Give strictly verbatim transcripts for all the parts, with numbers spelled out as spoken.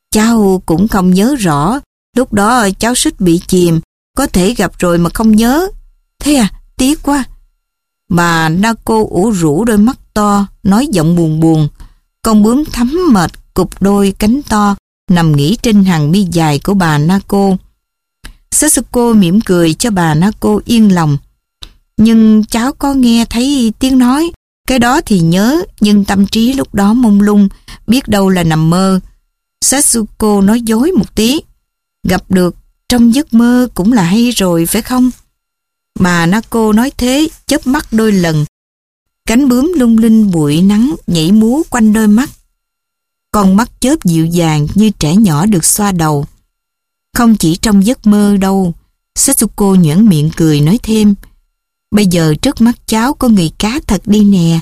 Cháu cũng không nhớ rõ. Lúc đó cháu suýt bị chìm. Có thể gặp rồi mà không nhớ. Thế à, tiếc quá. Bà Nako ủ rũ đôi mắt to, nói giọng buồn buồn. Con bướm thấm mệt, cụp đôi cánh to, nằm nghỉ trên hàng mi dài của bà Nako. Setsuko mỉm cười cho bà Nako yên lòng. Nhưng cháu có nghe thấy tiếng nói. Cái đó thì nhớ, nhưng tâm trí lúc đó mông lung, biết đâu là nằm mơ. Setsuko nói dối một tí. Gặp được trong giấc mơ cũng là hay rồi phải không? Bà Nako nói thế, chớp mắt đôi lần. Cánh bướm lung linh bụi nắng nhảy múa quanh đôi mắt. Con mắt chớp dịu dàng như trẻ nhỏ được xoa đầu. Không chỉ trong giấc mơ đâu. Setsuko nhoẻn miệng cười nói thêm. Bây giờ trước mắt cháu có người cá thật đi nè.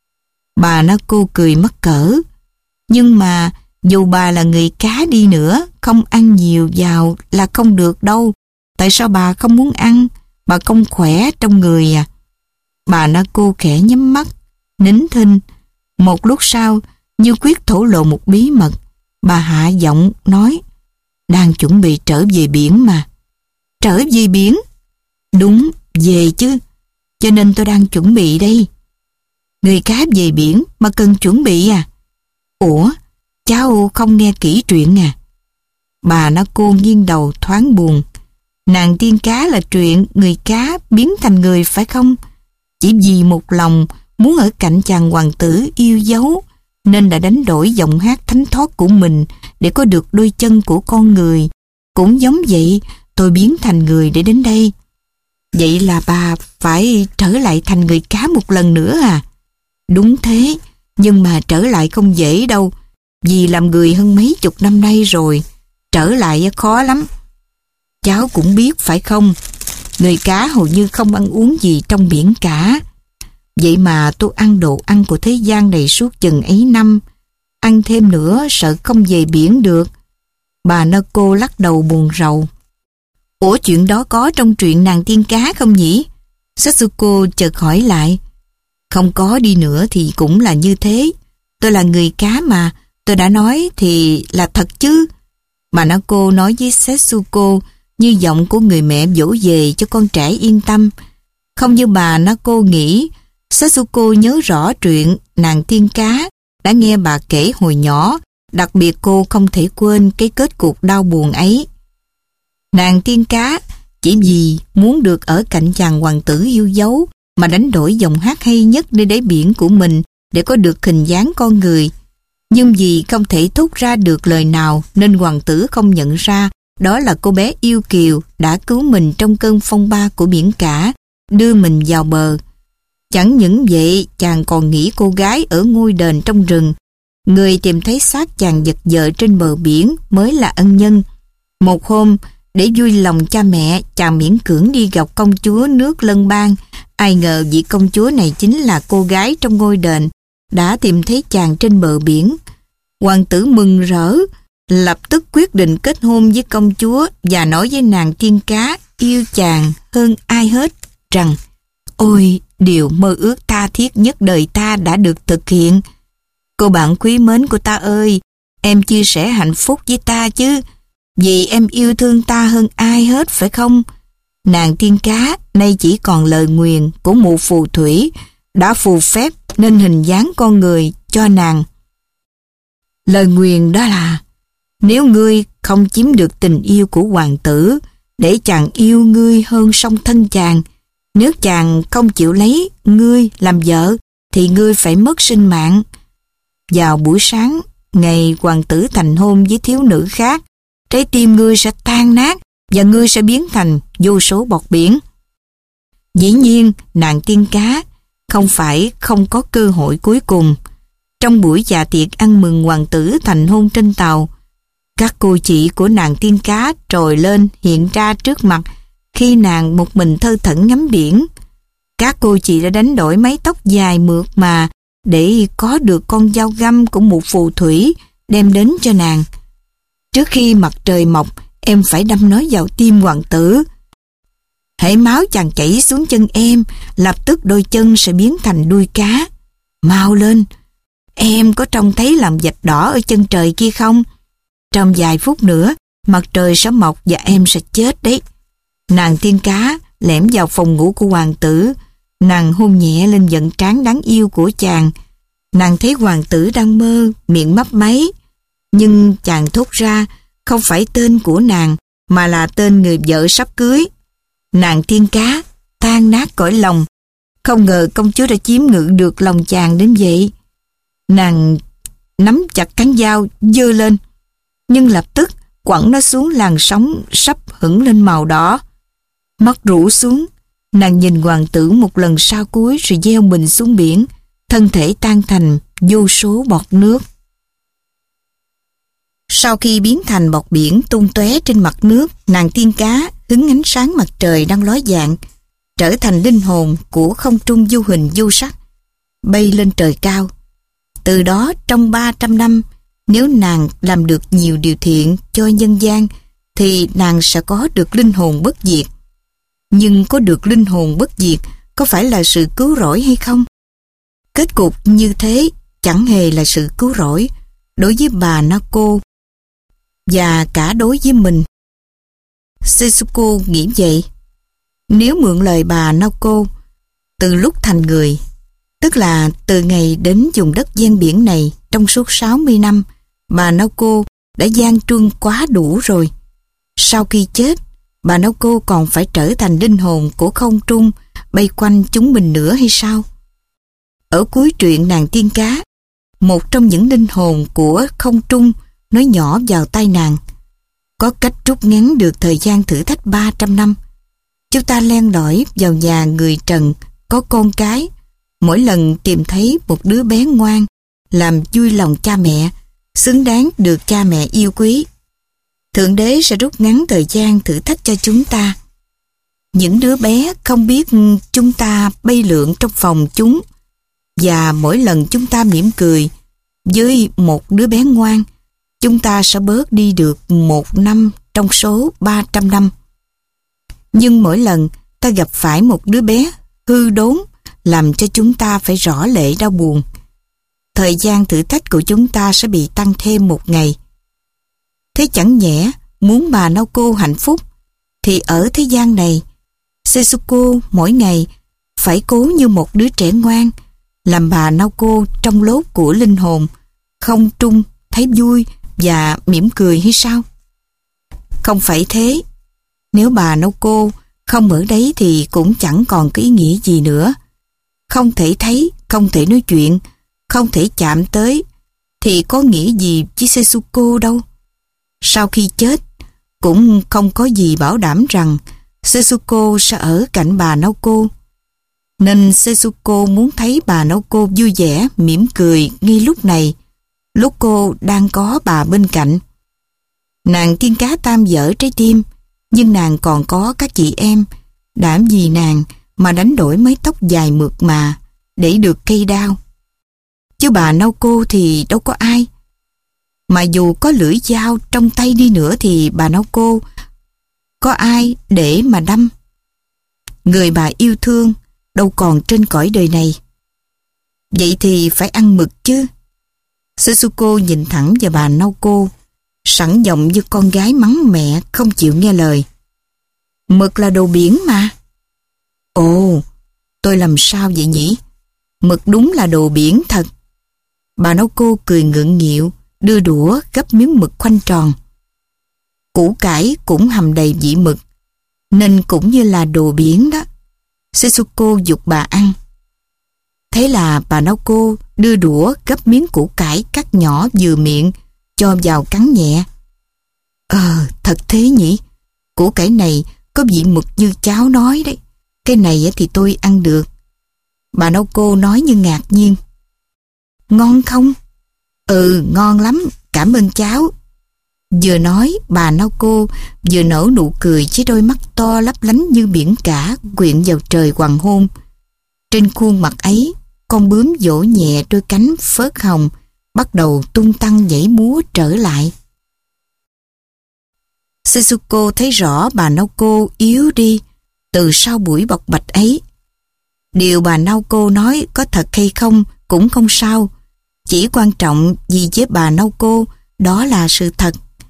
Bà Nako cười mắc cỡ. Nhưng mà dù bà là người cá đi nữa, không ăn nhiều vào là không được đâu. Tại sao bà không muốn ăn? Bà không khỏe trong người à? Bà Nako khẽ nhắm mắt, nín thinh. Một lúc sau, như quyết thổ lộ một bí mật, bà hạ giọng nói, đang chuẩn bị trở về biển mà. Trở về biển? Đúng, về chứ. Cho nên tôi đang chuẩn bị đây. Người cá về biển mà cần chuẩn bị à? Ủa, cháu không nghe kỹ truyện à? Bà Nako nghiêng đầu thoáng buồn. Nàng tiên cá là truyện người cá biến thành người phải không? Chỉ vì một lòng muốn ở cạnh chàng hoàng tử yêu dấu nên đã đánh đổi giọng hát thánh thót của mình để có được đôi chân của con người. Cũng giống vậy, tôi biến thành người để đến đây. Vậy là bà phải trở lại thành người cá một lần nữa à? Đúng thế, nhưng mà trở lại không dễ đâu. Vì làm người hơn mấy chục năm nay rồi, trở lại khó lắm. Cháu cũng biết phải không? Người cá hầu như không ăn uống gì trong biển cả. Vậy mà tôi ăn đồ ăn của thế gian này suốt chừng ấy năm. Ăn thêm nữa sợ không về biển được. Bà Nako lắc đầu buồn rầu. Ủa chuyện đó có trong truyện nàng tiên cá không nhỉ? Setsuko chợt hỏi lại. Không có đi nữa thì cũng là như thế. Tôi là người cá mà, tôi đã nói thì là thật chứ. Bà Nako nói với Setsuko như giọng của người mẹ dỗ về cho con trẻ yên tâm. Không như bà Nako nghĩ, Setsuko nhớ rõ chuyện nàng tiên cá đã nghe bà kể hồi nhỏ, đặc biệt cô không thể quên cái kết cục đau buồn ấy. Nàng tiên cá chỉ vì muốn được ở cạnh chàng hoàng tử yêu dấu mà đánh đổi giọng hát hay nhất nơi đáy biển của mình để có được hình dáng con người. Nhưng vì không thể thốt ra được lời nào nên hoàng tử không nhận ra đó là cô bé yêu kiều đã cứu mình trong cơn phong ba của biển cả, đưa mình vào bờ. Chẳng những vậy, chàng còn nghĩ cô gái ở ngôi đền trong rừng, người tìm thấy xác chàng giật vợ trên bờ biển mới là ân nhân. Một hôm, để vui lòng cha mẹ, chàng miễn cưỡng đi gặp công chúa nước Lân Bang. Ai ngờ vị công chúa này chính là cô gái trong ngôi đền đã tìm thấy chàng trên bờ biển. Hoàng tử mừng rỡ, lập tức quyết định kết hôn với công chúa và nói với nàng tiên cá yêu chàng hơn ai hết rằng: ôi, điều mơ ước tha thiết nhất đời ta đã được thực hiện. Cô bạn quý mến của ta ơi, em chia sẻ hạnh phúc với ta chứ, vì em yêu thương ta hơn ai hết phải không? Nàng tiên cá nay chỉ còn lời nguyền của mụ phù thủy đã phù phép nên hình dáng con người cho nàng. Lời nguyền đó là: nếu ngươi không chiếm được tình yêu của hoàng tử để chàng yêu ngươi hơn song thân chàng, nếu chàng không chịu lấy ngươi làm vợ thì ngươi phải mất sinh mạng. Vào buổi sáng ngày hoàng tử thành hôn với thiếu nữ khác, trái tim ngươi sẽ tan nát và ngươi sẽ biến thành vô số bọt biển. Dĩ nhiên nàng tiên cá không phải không có cơ hội cuối cùng. Trong buổi dạ tiệc ăn mừng hoàng tử thành hôn trên tàu, các cô chị của nàng tiên cá trồi lên hiện ra trước mặt khi nàng một mình thơ thẩn ngắm biển. Các cô chị đã đánh đổi mái tóc dài mượt mà để có được con dao găm của một phù thủy đem đến cho nàng. Trước khi mặt trời mọc, em phải đâm nó vào tim hoàng tử. Hễ máu chàng chảy xuống chân em, lập tức đôi chân sẽ biến thành đuôi cá. Mau lên, em có trông thấy làm vạch đỏ ở chân trời kia không? Trong vài phút nữa, mặt trời sẽ mọc và em sẽ chết đấy. Nàng tiên cá lẻm vào phòng ngủ của hoàng tử. Nàng hôn nhẹ lên vận trán đáng yêu của chàng. Nàng thấy hoàng tử đang mơ, miệng mấp máy. Nhưng chàng thốt ra không phải tên của nàng, mà là tên người vợ sắp cưới. Nàng tiên cá tan nát cõi lòng. Không ngờ công chúa đã chiếm ngự được lòng chàng đến vậy. Nàng nắm chặt cán dao, giơ lên. Nhưng lập tức quẳng nó xuống làn sóng sắp hửng lên màu đỏ. Mắt rũ xuống, nàng nhìn hoàng tử một lần sau cuối rồi gieo mình xuống biển, thân thể tan thành vô số bọt nước. Sau khi biến thành bọt biển tung tóe trên mặt nước, nàng tiên cá hứng ánh sáng mặt trời đang ló dạng, trở thành linh hồn của không trung vô hình vô sắc, bay lên trời cao. Từ đó trong ba trăm năm, nếu nàng làm được nhiều điều thiện cho nhân gian, thì nàng sẽ có được linh hồn bất diệt. Nhưng có được linh hồn bất diệt có phải là sự cứu rỗi hay không? Kết cục như thế chẳng hề là sự cứu rỗi đối với bà Nako và cả đối với mình. Setsuko nghĩ vậy. Nếu mượn lời bà Nako, từ lúc thành người, tức là từ ngày đến vùng đất ven biển này trong suốt sáu mươi năm, bà Nako đã gian truân quá đủ rồi. Sau khi chết, bà Nako còn phải trở thành linh hồn của không trung bay quanh chúng mình nữa hay sao? Ở cuối truyện nàng tiên cá, một trong những linh hồn của không trung nói nhỏ vào tai nàng: có cách rút ngắn được thời gian thử thách ba trăm năm. Chúng ta len lỏi vào nhà người trần có con cái, mỗi lần tìm thấy một đứa bé ngoan, làm vui lòng cha mẹ, xứng đáng được cha mẹ yêu quý. Thượng đế sẽ rút ngắn thời gian thử thách cho chúng ta. Những đứa bé không biết chúng ta bay lượn trong phòng chúng, và mỗi lần chúng ta mỉm cười với một đứa bé ngoan, chúng ta sẽ bớt đi được một năm trong số ba trăm năm. Nhưng mỗi lần ta gặp phải một đứa bé hư đốn, làm cho chúng ta phải rõ lệ đau buồn, thời gian thử thách của chúng ta sẽ bị tăng thêm một ngày. Thế chẳng nhẽ muốn bà Naoko hạnh phúc, thì ở thế gian này, Setsuko mỗi ngày phải cố như một đứa trẻ ngoan, làm bà Naoko trong lốt của linh hồn không trung thấy vui và mỉm cười hay sao? Không phải thế. Nếu bà Naoko không ở đấy thì cũng chẳng còn có ý nghĩa gì nữa. Không thể thấy, không thể nói chuyện, không thể chạm tới, thì có nghĩa gì với Setsuko đâu. Sau khi chết, cũng không có gì bảo đảm rằng Setsuko sẽ ở cạnh bà Naoko. Nên Setsuko muốn thấy bà Naoko vui vẻ, mỉm cười ngay lúc này, lúc cô đang có bà bên cạnh. Nàng tiên cá tam dở trái tim, nhưng nàng còn có các chị em, đảm vì nàng mà đánh đổi mái tóc dài mượt mà để được cây đao. Chứ bà Naoko thì đâu có ai. Mà dù có lưỡi dao trong tay đi nữa thì bà Naoko có ai để mà đâm. Người bà yêu thương đâu còn trên cõi đời này. Vậy thì phải ăn mực chứ. Setsuko nhìn thẳng vào bà Naoko, sẵn giọng như con gái mắng mẹ không chịu nghe lời. Mực là đồ biển mà. Ồ, tôi làm sao vậy nhỉ? Mực đúng là đồ biển thật. Bà Naoko cười ngượng nghịu, đưa đũa gấp miếng mực khoanh tròn. Củ cải cũng hầm đầy vị mực, nên cũng như là đồ biển đó. Setsuko giục bà ăn. Thế là bà Naoko đưa đũa gấp miếng củ cải cắt nhỏ vừa miệng, cho vào cắn nhẹ. Ờ, thật thế nhỉ. Củ cải này có vị mực như cháu nói đấy. Cái này thì tôi ăn được. Bà Naoko nói như ngạc nhiên. Ngon không? Ừ, ngon lắm, cảm ơn cháu. Vừa nói, bà Naoko vừa nở nụ cười với đôi mắt to lấp lánh như biển cả quyện vào trời hoàng hôn. Trên khuôn mặt ấy, con bướm vỗ nhẹ đôi cánh phớt hồng, bắt đầu tung tăng nhảy múa trở lại. Setsuko thấy rõ bà Naoko yếu đi từ sau buổi bộc bạch ấy. Điều bà Naoko nói có thật hay không cũng không sao. Chỉ quan trọng gì với bà Naoko đó là sự thật.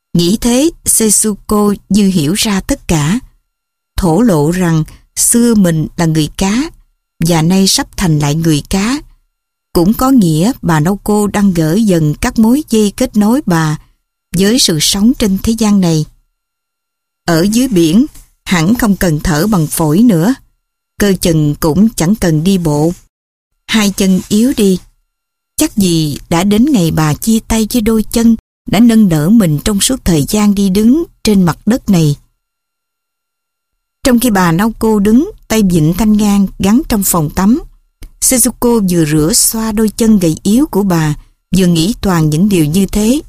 Nghĩ thế, Setsuko như hiểu ra tất cả. Thổ lộ rằng xưa mình là người cá và nay sắp thành lại người cá. Cũng có nghĩa bà Naoko đang gỡ dần các mối dây kết nối bà với sự sống trên thế gian này. Ở dưới biển, hẳn không cần thở bằng phổi nữa. Cơ chừng cũng chẳng cần đi bộ. Hai chân yếu đi. Chắc gì đã đến ngày bà chia tay với đôi chân đã nâng đỡ mình trong suốt thời gian đi đứng trên mặt đất này. Trong khi bà Naoko đứng, tay vịn thanh ngang gắn trong phòng tắm, Setsuko vừa rửa xoa đôi chân gầy yếu của bà, vừa nghĩ toàn những điều như thế.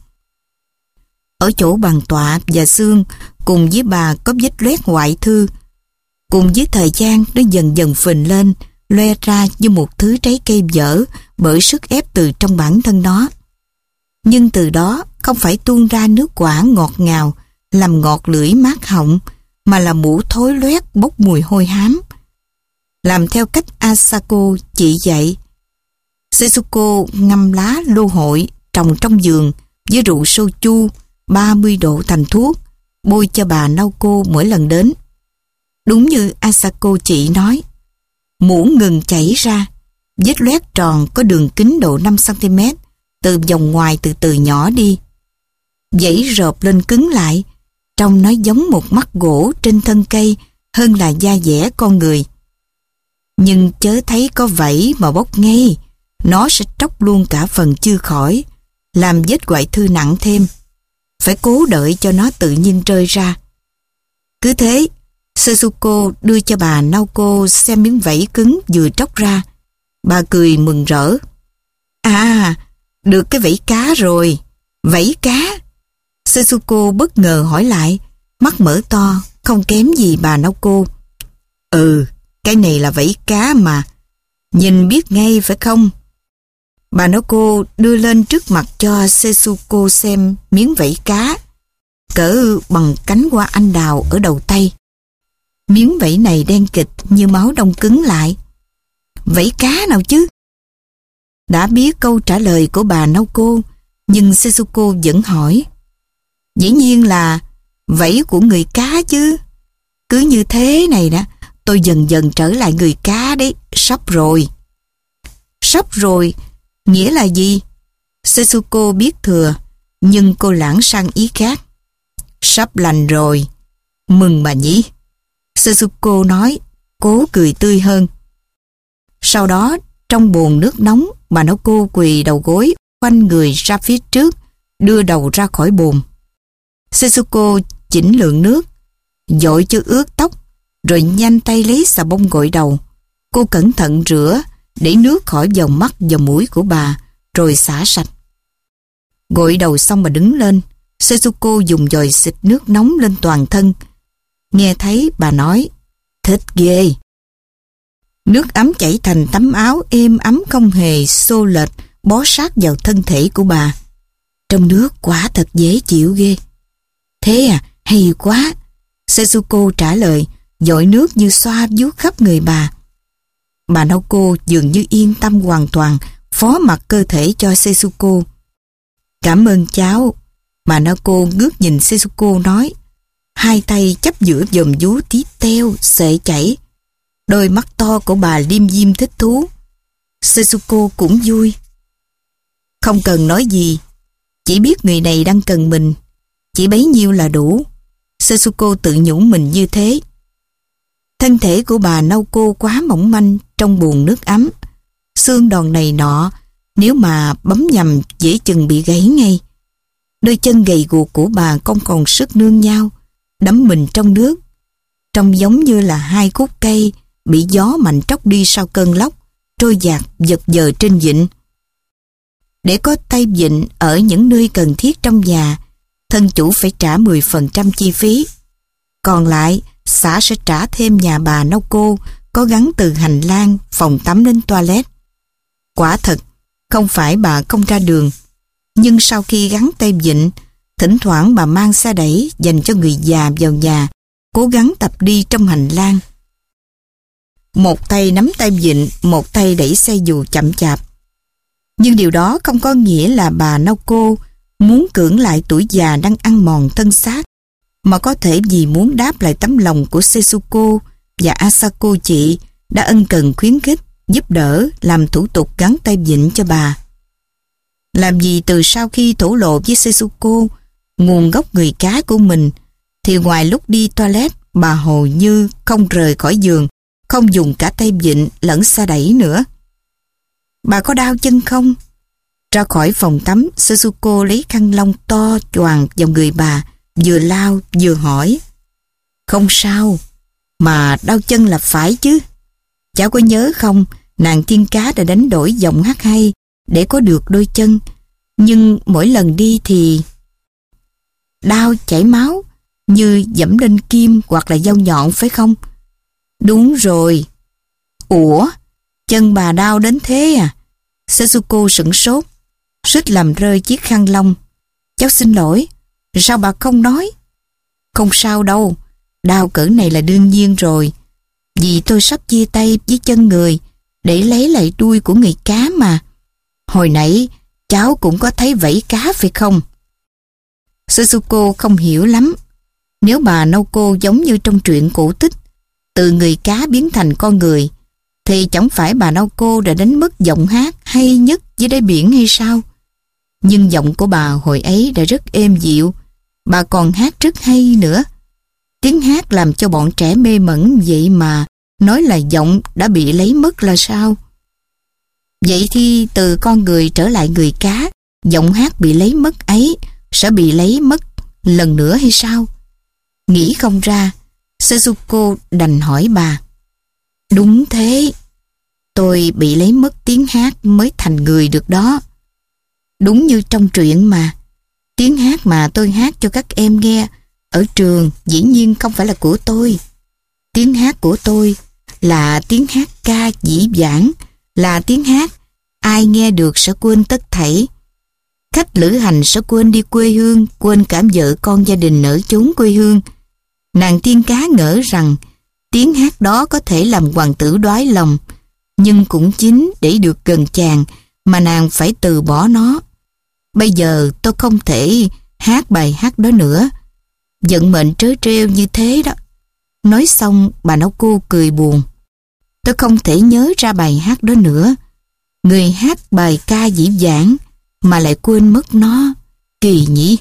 Ở chỗ bàn tọa và xương, cùng với bà có vết loét ngoại thư. Cùng với thời gian, nó dần dần phình lên, loe ra như một thứ trái cây dở bởi sức ép từ trong bản thân nó. Nhưng từ đó không phải tuôn ra nước quả ngọt ngào, làm ngọt lưỡi mát họng, mà là mũ thối loét bốc mùi hôi hám. Làm theo cách Asako chỉ dạy, Setsuko ngâm lá lô hội trồng trong giường với rượu soju ba mươi độ thành thuốc, bôi cho bà Naoko mỗi lần đến. Đúng như Asako chị nói, mũ ngừng chảy ra, vết loét tròn có đường kính độ năm xăng ti mét, từ vòng ngoài từ từ nhỏ đi. Dãy rợp lên cứng lại, trông nó giống một mắt gỗ trên thân cây hơn là da dẻ con người. Nhưng chớ thấy có vảy mà bốc ngay, nó sẽ tróc luôn cả phần chưa khỏi, làm vết ngoại thư nặng thêm. Phải cố đợi cho nó tự nhiên rơi ra. Cứ thế, Setsuko đưa cho bà Naoko xem miếng vảy cứng vừa tróc ra. Bà cười mừng rỡ. À, được cái vảy cá rồi. Vảy cá? Setsuko bất ngờ hỏi lại, mắt mở to, không kém gì bà Naoko. Ừ, cái này là vảy cá mà. Nhìn biết ngay phải không? Bà Naoko đưa lên trước mặt cho Setsuko xem miếng vảy cá, cỡ bằng cánh hoa anh đào ở đầu tay. Miếng vảy này đen kịt như máu đông cứng lại. Vảy cá nào chứ? Đã biết câu trả lời của bà Naoko, nhưng Setsuko vẫn hỏi. Dĩ nhiên là vảy của người cá chứ. Cứ như thế này nè, tôi dần dần trở lại người cá đấy, sắp rồi. Sắp rồi, nghĩa là gì? Setsuko biết thừa, nhưng cô lãng sang ý khác. Sắp lành rồi, mừng bà nhỉ? Setsuko nói, cố cười tươi hơn. Sau đó, trong bồn nước nóng, bà Naoko quỳ đầu gối, khoanh người ra phía trước, đưa đầu ra khỏi bồn. Setsuko chỉnh lượng nước, dội cho ướt tóc, rồi nhanh tay lấy xà bông gội đầu. Cô cẩn thận rửa, để nước khỏi vào mắt và mũi của bà, rồi xả sạch. Gội đầu xong bà đứng lên, Setsuko dùng dòi xịt nước nóng lên toàn thân. Nghe thấy bà nói, thích ghê. Nước ấm chảy thành tấm áo êm ấm không hề xô lệch, bó sát vào thân thể của bà. Trong nước quả thật dễ chịu ghê. Thế à, hay quá. Setsuko trả lời, dội nước như xoa vuốt khắp người bà. Bà Naoko dường như yên tâm hoàn toàn, phó mặc cơ thể cho Setsuko. Cảm ơn cháu. Bà Naoko ngước nhìn Setsuko nói, hai tay chắp giữa vòm vú tí teo, sệ chảy. Đôi mắt to của bà liêm diêm thích thú. Setsuko cũng vui. Không cần nói gì, chỉ biết người này đang cần mình, chỉ bấy nhiêu là đủ. Setsuko tự nhủ mình như thế. Thân thể của bà Naoko quá mỏng manh trong bồn nước ấm. Xương đòn này nọ, nếu mà bấm nhầm dễ chừng bị gãy ngay. Đôi chân gầy guộc của bà không còn sức nương nhau, đắm mình trong nước. Trông giống như là hai khúc cây bị gió mạnh tróc đi sau cơn lốc, trôi dạt giật giờ trên vịnh. Để có tay vịn ở những nơi cần thiết trong nhà, thân chủ phải trả mười phần trăm chi phí. Còn lại, xã sẽ trả thêm nhà bà Naoko có gắn từ hành lang, phòng tắm đến toilet. Quả thật, không phải bà không ra đường, nhưng sau khi gắn tay vịn, thỉnh thoảng bà mang xe đẩy dành cho người già vào nhà, cố gắng tập đi trong hành lang. Một tay nắm tay vịn, một tay đẩy xe dù chậm chạp. Nhưng điều đó không có nghĩa là bà Naoko muốn cưỡng lại tuổi già đang ăn mòn thân xác, mà có thể vì muốn đáp lại tấm lòng của Setsuko và Asako chị đã ân cần khuyến khích, giúp đỡ, làm thủ tục gắn tay vịn cho bà. Làm gì từ sau khi thổ lộ với Setsuko nguồn gốc người cá của mình, thì ngoài lúc đi toilet, bà hầu như không rời khỏi giường, không dùng cả tay vịn lẫn sa đẩy nữa. Bà có đau chân không? Ra khỏi phòng tắm, Setsuko lấy khăn lông to choàng vào người bà, vừa lau vừa hỏi. Không sao, mà đau chân là phải chứ. Cháu có nhớ không, nàng tiên cá đã đánh đổi giọng hát hay để có được đôi chân, nhưng mỗi lần đi thì đau chảy máu như dẫm lên kim hoặc là dao nhọn, phải không? Đúng rồi. Ủa, chân bà đau đến thế à? Setsuko sửng sốt, suýt làm rơi chiếc khăn lông. Cháu xin lỗi, sao bà không nói? Không sao đâu, đau cỡ này là đương nhiên rồi. Vì tôi sắp chia tay với chân người để lấy lại đuôi của người cá mà. Hồi nãy cháu cũng có thấy vẫy cá phải không? Setsuko không hiểu lắm. Nếu bà Naoko giống như trong truyện cổ tích, từ người cá biến thành con người, thì chẳng phải bà Naoko đã đánh mất giọng hát hay nhất dưới đáy biển hay sao? Nhưng giọng của bà hồi ấy đã rất êm dịu, bà còn hát rất hay nữa. Tiếng hát làm cho bọn trẻ mê mẩn vậy mà nói là giọng đã bị lấy mất là sao? Vậy thì từ con người trở lại người cá, giọng hát bị lấy mất ấy sẽ bị lấy mất lần nữa hay sao? Nghĩ không ra, Setsuko đành hỏi bà. Đúng thế, tôi bị lấy mất tiếng hát mới thành người được đó. Đúng như trong truyện mà, tiếng hát mà tôi hát cho các em nghe ở trường dĩ nhiên không phải là của tôi. Tiếng hát của tôi là tiếng hát ca dĩ vãng, là tiếng hát ai nghe được sẽ quên tất thảy. Khách lữ hành sẽ quên đi quê hương, quên cả vợ con gia đình ở chốn quê hương. Nàng tiên cá ngỡ rằng tiếng hát đó có thể làm hoàng tử đoái lòng, nhưng cũng chính để được gần chàng mà nàng phải từ bỏ nó. Bây giờ tôi không thể hát bài hát đó nữa. Vận mệnh trớ trêu như thế đó. Nói xong bà Naoko cười buồn. Tôi không thể nhớ ra bài hát đó nữa. Người hát bài ca dĩ vãng mà lại quên mất nó. Kỳ nhỉ.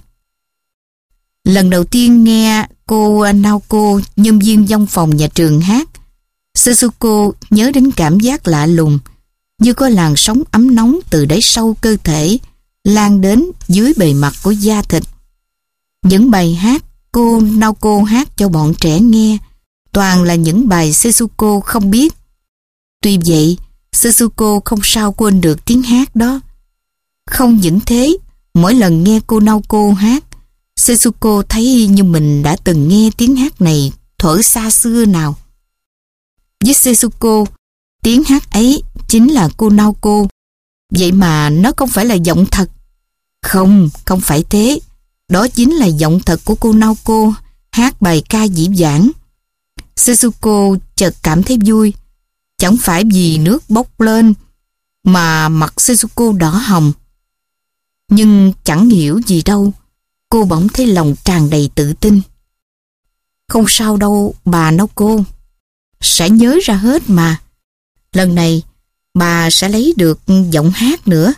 Lần đầu tiên nghe cô Naoko, nhân viên văn phòng nhà trường hát, Setsuko nhớ đến cảm giác lạ lùng, như có làn sóng ấm nóng từ đáy sâu cơ thể lan đến dưới bề mặt của da thịt. Những bài hát cô Naoko hát cho bọn trẻ nghe toàn là những bài Setsuko không biết. Tuy vậy, Setsuko không sao quên được tiếng hát đó. Không những thế, mỗi lần nghe cô Naoko hát, Setsuko thấy như mình đã từng nghe tiếng hát này thuở xa xưa nào. Với Setsuko, tiếng hát ấy chính là cô Naoko. Vậy mà nó không phải là giọng thật. Không, không phải thế. Đó chính là giọng thật của cô Naoko hát bài ca dĩ vãng. Setsuko chợt cảm thấy vui. Chẳng phải vì nước bốc lên mà mặt Setsuko đỏ hồng. Nhưng chẳng hiểu gì đâu, cô bỗng thấy lòng tràn đầy tự tin. Không sao đâu bà Naoko, sẽ nhớ ra hết mà. Lần này bà sẽ lấy được giọng hát nữa.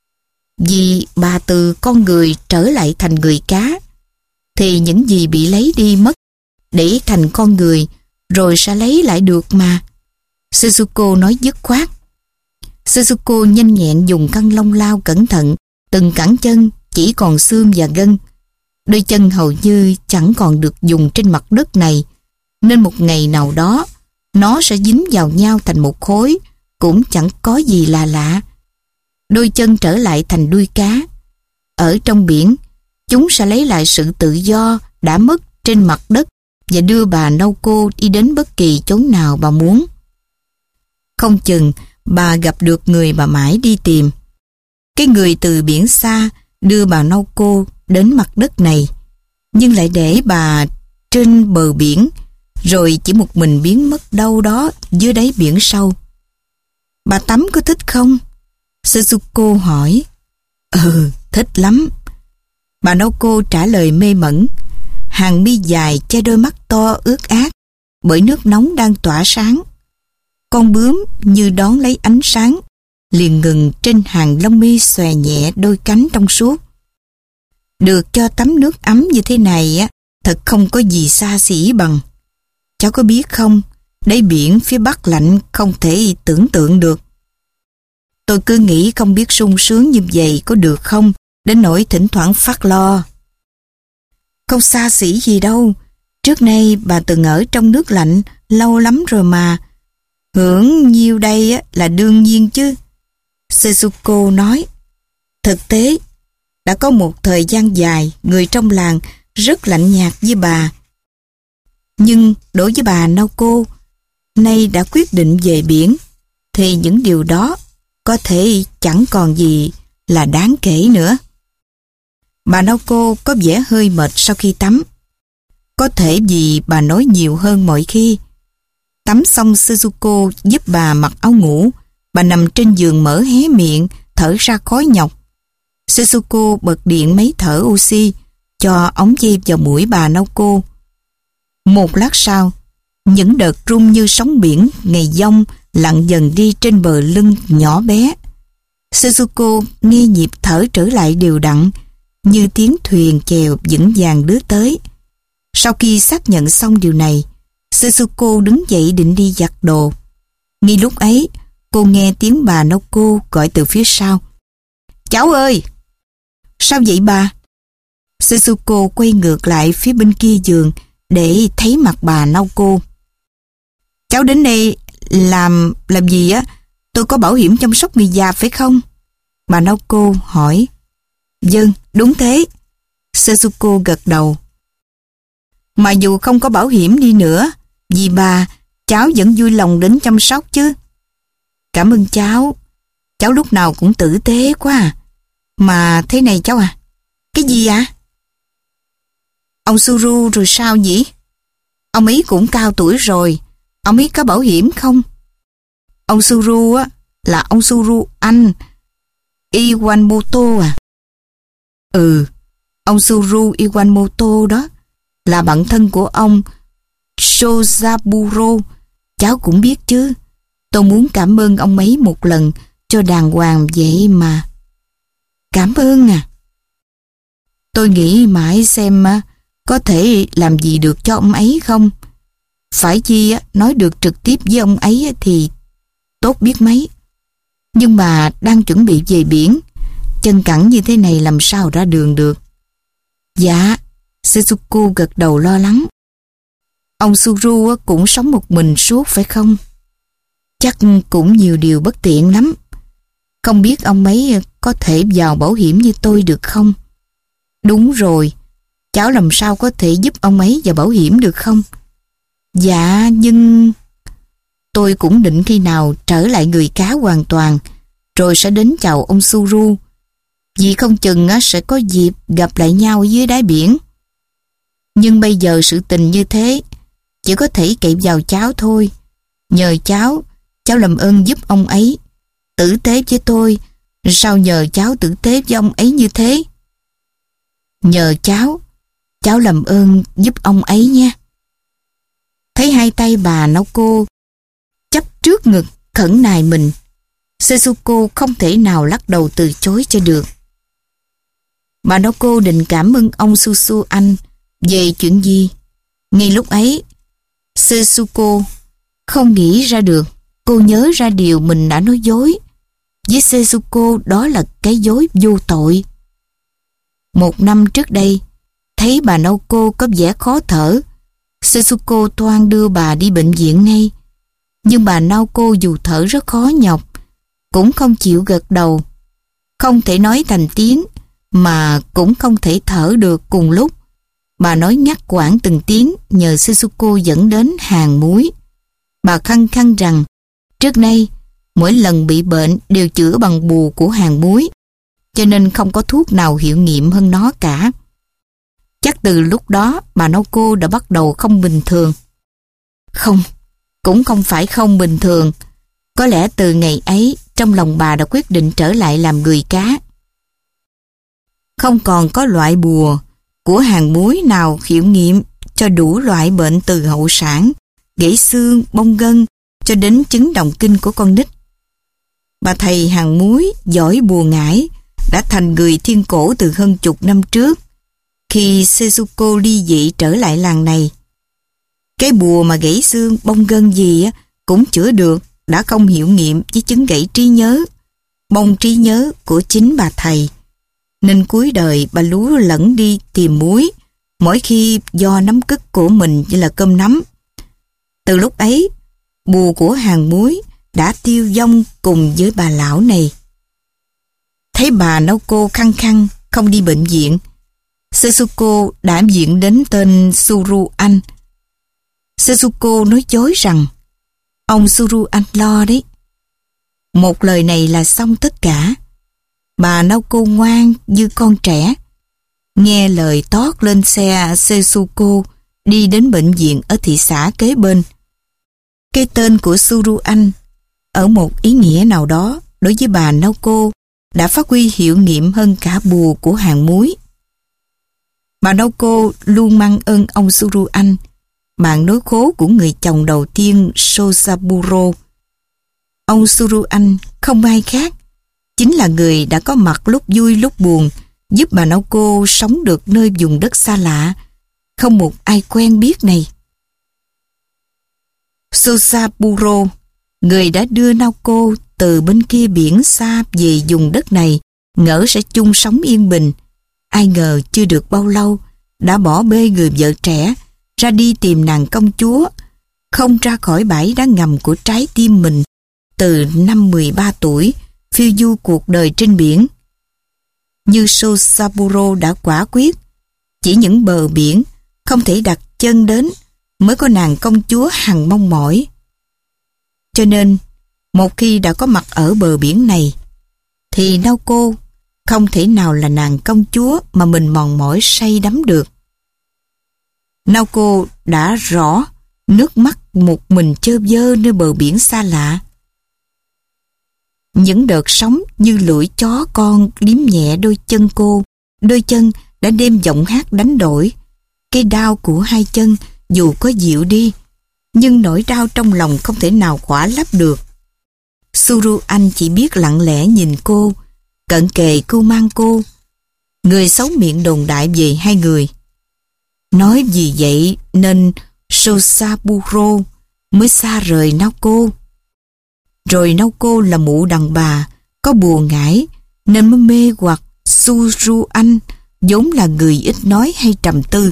Vì bà từ con người trở lại thành người cá, thì những gì bị lấy đi mất để thành con người rồi sẽ lấy lại được mà. Setsuko nói dứt khoát. Setsuko nhanh nhẹn dùng khăn lông lau cẩn thận từng cẳng chân chỉ còn xương và gân. Đôi chân hầu như chẳng còn được dùng trên mặt đất này, nên một ngày nào đó nó sẽ dính vào nhau thành một khối, cũng chẳng có gì là lạ. Đôi chân trở lại thành đuôi cá. Ở trong biển, chúng sẽ lấy lại sự tự do đã mất trên mặt đất và đưa bà Naoko đi đến bất kỳ chốn nào bà muốn. Không chừng bà gặp được người bà mãi đi tìm. Cái người từ biển xa đưa bà Naoko đến mặt đất này, nhưng lại để bà trên bờ biển, rồi chỉ một mình biến mất đâu đó dưới đáy biển sâu. Bà tắm có thích không? Setsuko hỏi. Ừ, thích lắm. Bà Naoko trả lời mê mẩn. Hàng mi dài che đôi mắt to ướt át bởi nước nóng đang tỏa sáng. Con bướm như đón lấy ánh sáng, liền ngừng trên hàng lông mi xòe nhẹ đôi cánh trong suốt. Được cho tắm nước ấm như thế này á, thật không có gì xa xỉ bằng. Cháu có biết không, đáy biển phía Bắc lạnh không thể tưởng tượng được. Tôi cứ nghĩ không biết sung sướng như vậy có được không, đến nỗi thỉnh thoảng phát lo. Không xa xỉ gì đâu, trước nay bà từng ở trong nước lạnh lâu lắm rồi mà. Hưởng nhiêu đây á, là đương nhiên chứ. Setsuko nói. Thực tế, đã có một thời gian dài người trong làng rất lạnh nhạt với bà. Nhưng đối với bà Naoko, nay đã quyết định về biển, thì những điều đó có thể chẳng còn gì là đáng kể nữa. Bà Naoko có vẻ hơi mệt sau khi tắm. Có thể vì bà nói nhiều hơn mọi khi. Tắm xong, Setsuko giúp bà mặc áo ngủ. Bà nằm trên giường mở hé miệng, thở ra khói nhọc. Setsuko bật điện máy thở oxy, cho ống dây vào mũi bà Naoko. Một lát sau, những đợt rung như sóng biển ngày giông lặn dần đi trên bờ lưng nhỏ bé. Setsuko nghe nhịp thở trở lại đều đặn, như tiếng thuyền chèo vững vàng đưa tới. Sau khi xác nhận xong điều này, Setsuko đứng dậy định đi giặt đồ. Ngay lúc ấy, cô nghe tiếng bà Naoko gọi từ phía sau. Cháu ơi! Sao vậy bà? Setsuko quay ngược lại phía bên kia giường để thấy mặt bà Naoko. Cháu đến đây làm làm gì á? Tôi có bảo hiểm chăm sóc người già phải không? Bà Naoko hỏi. Vâng, đúng thế. Setsuko gật đầu. Mà dù không có bảo hiểm đi nữa, vì bà, cháu vẫn vui lòng đến chăm sóc chứ. Cảm ơn cháu. Cháu lúc nào cũng tử tế quá à. Mà thế này cháu à? Cái gì ạ? À? Ông Suru rồi sao nhỉ? Ông ấy cũng cao tuổi rồi. Ông ấy có bảo hiểm không? Ông Suru á, là ông Suru anh Iwamoto à? Ừ, ông Suru Iwamoto đó là bạn thân của ông Shozaburo. Cháu cũng biết chứ. Tôi muốn cảm ơn ông ấy một lần cho đàng hoàng vậy mà. Cảm ơn à? Tôi nghĩ mãi xem có thể làm gì được cho ông ấy không. Phải chi nói được trực tiếp với ông ấy thì tốt biết mấy. Nhưng mà đang chuẩn bị về biển, chân cẳng như thế này làm sao ra đường được. Dạ, Setsuko gật đầu lo lắng. Ông Suru cũng sống một mình suốt phải không? Chắc cũng nhiều điều bất tiện lắm. Không biết ông ấy có thể vào bảo hiểm như tôi được không? Đúng rồi, cháu làm sao có thể giúp ông ấy vào bảo hiểm được không? Dạ, nhưng... Tôi cũng định khi nào trở lại người cá hoàn toàn, rồi sẽ đến chào ông Suru. Vì không chừng sẽ có dịp gặp lại nhau dưới đáy biển. Nhưng bây giờ sự tình như thế, chỉ có thể cậy vào cháu thôi. Nhờ cháu, cháu làm ơn giúp ông ấy. Tử tế với tôi, sao nhờ cháu tử tế với ông ấy như thế? Nhờ cháu, cháu làm ơn giúp ông ấy nha. Thấy hai tay bà Naoko chắp trước ngực khẩn nài mình, Setsuko không thể nào lắc đầu từ chối cho được. Bà Naoko định cảm ơn ông Susu anh về chuyện gì? Ngay lúc ấy, Setsuko không nghĩ ra được. Cô nhớ ra điều mình đã nói dối. Với Setsuko đó là cái dối vô tội. Một năm trước đây, thấy bà Naoko có vẻ khó thở, Setsuko toan đưa bà đi bệnh viện ngay. Nhưng bà Naoko dù thở rất khó nhọc, cũng không chịu gật đầu. Không thể nói thành tiếng, mà cũng không thể thở được cùng lúc. Bà nói ngắt quãng từng tiếng nhờ Setsuko dẫn đến hàng muối. Bà khăng khăng rằng trước nay mỗi lần bị bệnh đều chữa bằng bùa của hàng muối, cho nên không có thuốc nào hiệu nghiệm hơn nó cả. Chắc từ lúc đó bà Naoko đã bắt đầu không bình thường. Không, cũng không phải không bình thường. Có lẽ từ ngày ấy trong lòng bà đã quyết định trở lại làm người cá. Không còn có loại bùa của hàng muối nào hiệu nghiệm cho đủ loại bệnh từ hậu sản, gãy xương, bong gân cho đến chứng động kinh của con nít. Bà thầy hàng muối giỏi bùa ngải đã thành người thiên cổ từ hơn chục năm trước khi Setsuko ly dị trở lại làng này. Cái bùa mà gãy xương, bong gân gì á, cũng chữa được, đã không hiệu nghiệm với chứng gãy trí nhớ, bong trí nhớ của chính bà thầy. Nên cuối đời bà lúa lẫn đi tìm muối mỗi khi do nắm cứt của mình như là cơm nắm. Từ lúc ấy, bùa của hàng muối đã tiêu vong cùng với bà lão này. Thấy bà Naoko khăng khăng không đi bệnh viện, Setsuko đã viện đến tên Suru Anh. Setsuko nói dối rằng ông Suru Anh lo đấy. Một lời này là xong tất cả. Bà Naoko ngoan như con trẻ, nghe lời tót lên xe Setsuko đi đến bệnh viện ở thị xã kế bên. Cái tên của Suru Anh ở một ý nghĩa nào đó đối với bà Naoko đã phát huy hiệu nghiệm hơn cả bùa của hàng muối. Bà Naoko luôn mang ơn ông Suru Anh, bạn nối khố của người chồng đầu tiên Shosaburo. Ông Suru Anh không ai khác, chính là người đã có mặt lúc vui lúc buồn, giúp bà Naoko sống được nơi vùng đất xa lạ, không một ai quen biết này. Shosaburo, người đã đưa Naoko từ bên kia biển xa về vùng đất này, ngỡ sẽ chung sống yên bình. Ai ngờ chưa được bao lâu, đã bỏ bê người vợ trẻ, ra đi tìm nàng công chúa, không ra khỏi bãi đá ngầm của trái tim mình, từ năm mười ba tuổi, phiêu du cuộc đời trên biển. Như Shosaburo đã quả quyết, chỉ những bờ biển không thể đặt chân đến mới có nàng công chúa hằng mong mỏi. Cho nên, một khi đã có mặt ở bờ biển này, thì Naoko không thể nào là nàng công chúa mà mình mòn mỏi say đắm được. Naoko đã rõ nước mắt một mình chơ vơ nơi bờ biển xa lạ. Những đợt sóng như lưỡi chó con liếm nhẹ đôi chân cô, đôi chân đã đêm giọng hát đánh đổi. Cái đau của hai chân dù có dịu đi, nhưng nỗi đau trong lòng không thể nào khỏa lấp được. Suru Anh chỉ biết lặng lẽ nhìn cô, cận kề cưu mang cô. Người xấu miệng đồn đại về hai người. Nói vì vậy nên Shosaburo mới xa rời Naoko. Rồi Naoko là mụ đàn bà, có bùa ngải, nên mới mê hoặc Suru Anh, vốn là người ít nói hay trầm tư.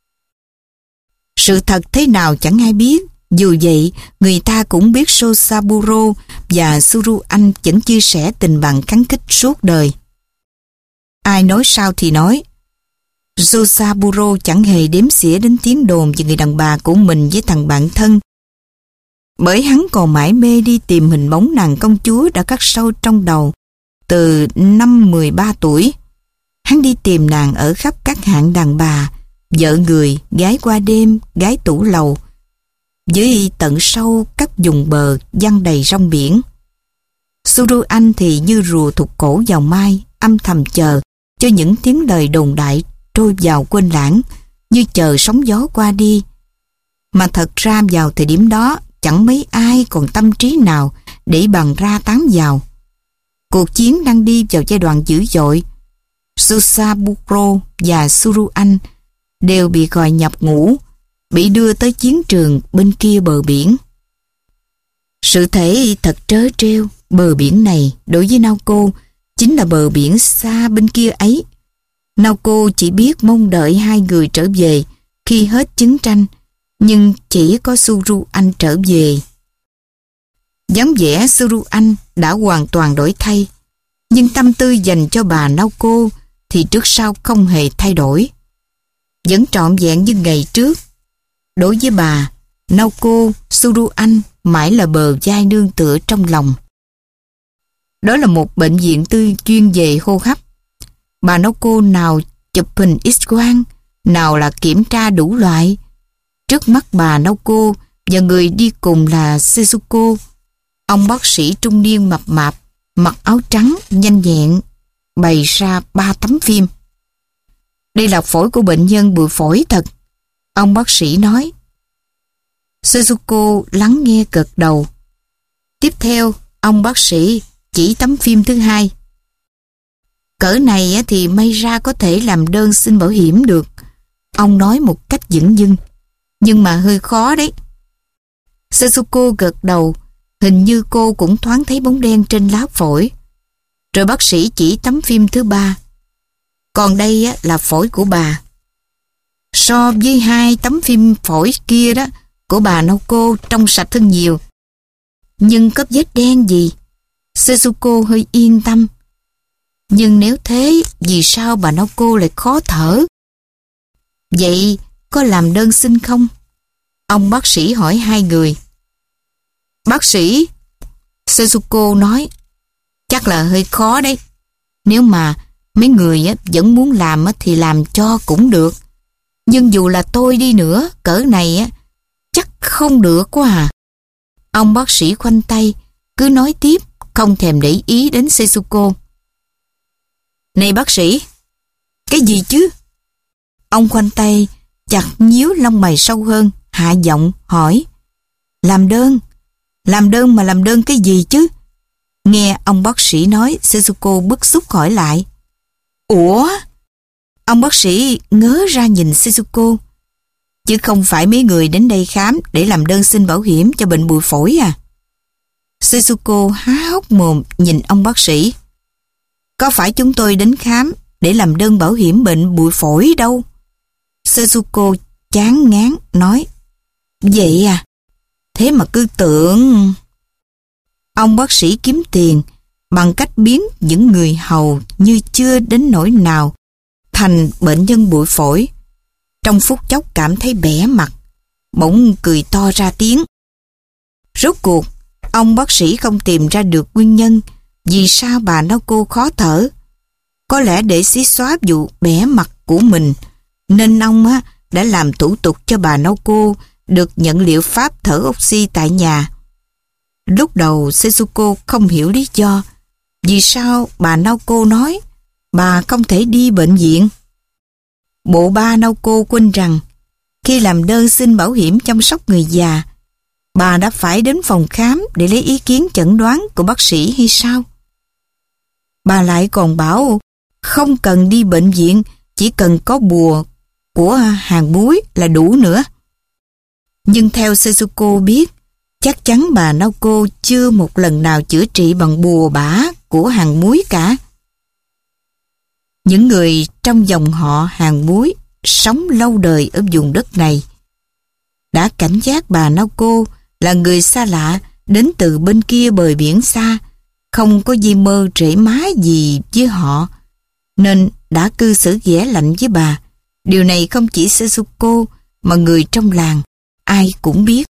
Sự thật thế nào chẳng ai biết. Dù vậy, người ta cũng biết Shosaburo và Suru Anh vẫn chia sẻ tình bạn khăng khít suốt đời. Ai nói sao thì nói, Shosaburo chẳng hề đếm xỉa đến tiếng đồn về người đàn bà của mình với thằng bạn thân. Bởi hắn còn mãi mê đi tìm hình bóng nàng công chúa đã khắc sâu trong đầu từ năm mười ba tuổi. Hắn đi tìm nàng ở khắp các hạng đàn bà, vợ người, gái qua đêm, gái tủ lầu, với tận sâu các vùng bờ giăng đầy rong biển. Suru Anh thì như rùa thụt cổ vào mai, âm thầm chờ cho những tiếng lời đồn đại trôi vào quên lãng, như chờ sóng gió qua đi. Mà thật ra vào thời điểm đó, chẳng mấy ai còn tâm trí nào để bàn ra tán vào. Cuộc chiến đang đi vào giai đoạn dữ dội. Shosaburo và Suru Anh đều bị gọi nhập ngũ, bị đưa tới chiến trường bên kia bờ biển. Sự thể thật trớ trêu, bờ biển này đối với Naoko chính là bờ biển xa bên kia ấy. Naoko chỉ biết mong đợi hai người trở về khi hết chiến tranh, nhưng chỉ có Suru Anh trở về. dáng vẻ Suru Anh đã hoàn toàn đổi thay, nhưng tâm tư dành cho bà Naoko thì trước sau không hề thay đổi, vẫn trọn vẹn như ngày trước. Đối với bà, Naoko, Suru Anh mãi là bờ vai nương tựa trong lòng. Đó là một bệnh viện tư chuyên về hô hấp. Bà Naoko nào chụp hình X-quang, nào là kiểm tra đủ loại. Trước mắt bà Naoko và người đi cùng là Setsuko, ông bác sĩ trung niên mập mạp, mặc áo trắng, nhanh nhẹn, bày ra ba tấm phim. Đây là phổi của bệnh nhân bụi phổi thật, ông bác sĩ nói. Setsuko lắng nghe gật đầu. Tiếp theo, ông bác sĩ chỉ tấm phim thứ hai. Cỡ này thì may ra có thể làm đơn xin bảo hiểm được, ông nói một cách dửng dưng. Nhưng mà hơi khó đấy. Setsuko gật đầu, hình như cô cũng thoáng thấy bóng đen trên lá phổi. Rồi bác sĩ chỉ tấm phim thứ ba. Còn đây là phổi của bà. So với hai tấm phim phổi kia đó, của bà Naoko trong sạch hơn nhiều. Nhưng có vết đen gì? Setsuko hơi yên tâm. Nhưng nếu thế, vì sao bà Naoko lại khó thở? Vậy có làm đơn xin không? Ông bác sĩ hỏi hai người. Bác sĩ, Setsuko nói, chắc là hơi khó đấy. Nếu mà mấy người vẫn muốn làm thì làm cho cũng được. Nhưng dù là tôi đi nữa, cỡ này chắc không được quá à. Ông bác sĩ khoanh tay, cứ nói tiếp, không thèm để ý đến Setsuko. Này bác sĩ, cái gì chứ? Ông khoanh tay, chặt nhíu lông mày sâu hơn, hạ giọng hỏi. Làm đơn, làm đơn mà làm đơn cái gì chứ? Nghe ông bác sĩ nói, Setsuko bức xúc hỏi lại. Ủa? Ông bác sĩ ngớ ra nhìn Setsuko. Chứ không phải mấy người đến đây khám để làm đơn xin bảo hiểm cho bệnh bụi phổi à? Setsuko há hốc mồm nhìn ông bác sĩ. Có phải chúng tôi đến khám để làm đơn bảo hiểm bệnh bụi phổi đâu? Setsuko chán ngán nói. Vậy à? Thế mà cứ tưởng... Ông bác sĩ kiếm tiền bằng cách biến những người hầu như chưa đến nỗi nào thành bệnh nhân bụi phổi. Trong phút chốc cảm thấy bẽ mặt, bỗng cười to ra tiếng. Rốt cuộc, ông bác sĩ không tìm ra được nguyên nhân vì sao bà Naoko khó thở. Có lẽ để xí xóa vụ bẽ mặt của mình, nên ông á, đã làm thủ tục cho bà Naoko được nhận liệu pháp thở oxy tại nhà. Lúc đầu Setsuko không hiểu lý do vì sao bà Naoko nói bà không thể đi bệnh viện. Bộ ba Naoko quên rằng khi làm đơn xin bảo hiểm chăm sóc người già, bà đã phải đến phòng khám để lấy ý kiến chẩn đoán của bác sĩ hay sao? Bà lại còn bảo không cần đi bệnh viện, chỉ cần có bùa của hàng muối là đủ nữa. Nhưng theo Setsuko biết, chắc chắn bà Naoko chưa một lần nào chữa trị bằng bùa bả của hàng muối cả. Những người trong dòng họ hàng muối sống lâu đời ở vùng đất này đã cảnh giác bà Naoko là người xa lạ đến từ bên kia bờ biển xa, không có di mơ trễ má gì với họ, nên đã cư xử ghẻ lạnh với bà. Điều này không chỉ Setsuko mà người trong làng ai cũng biết.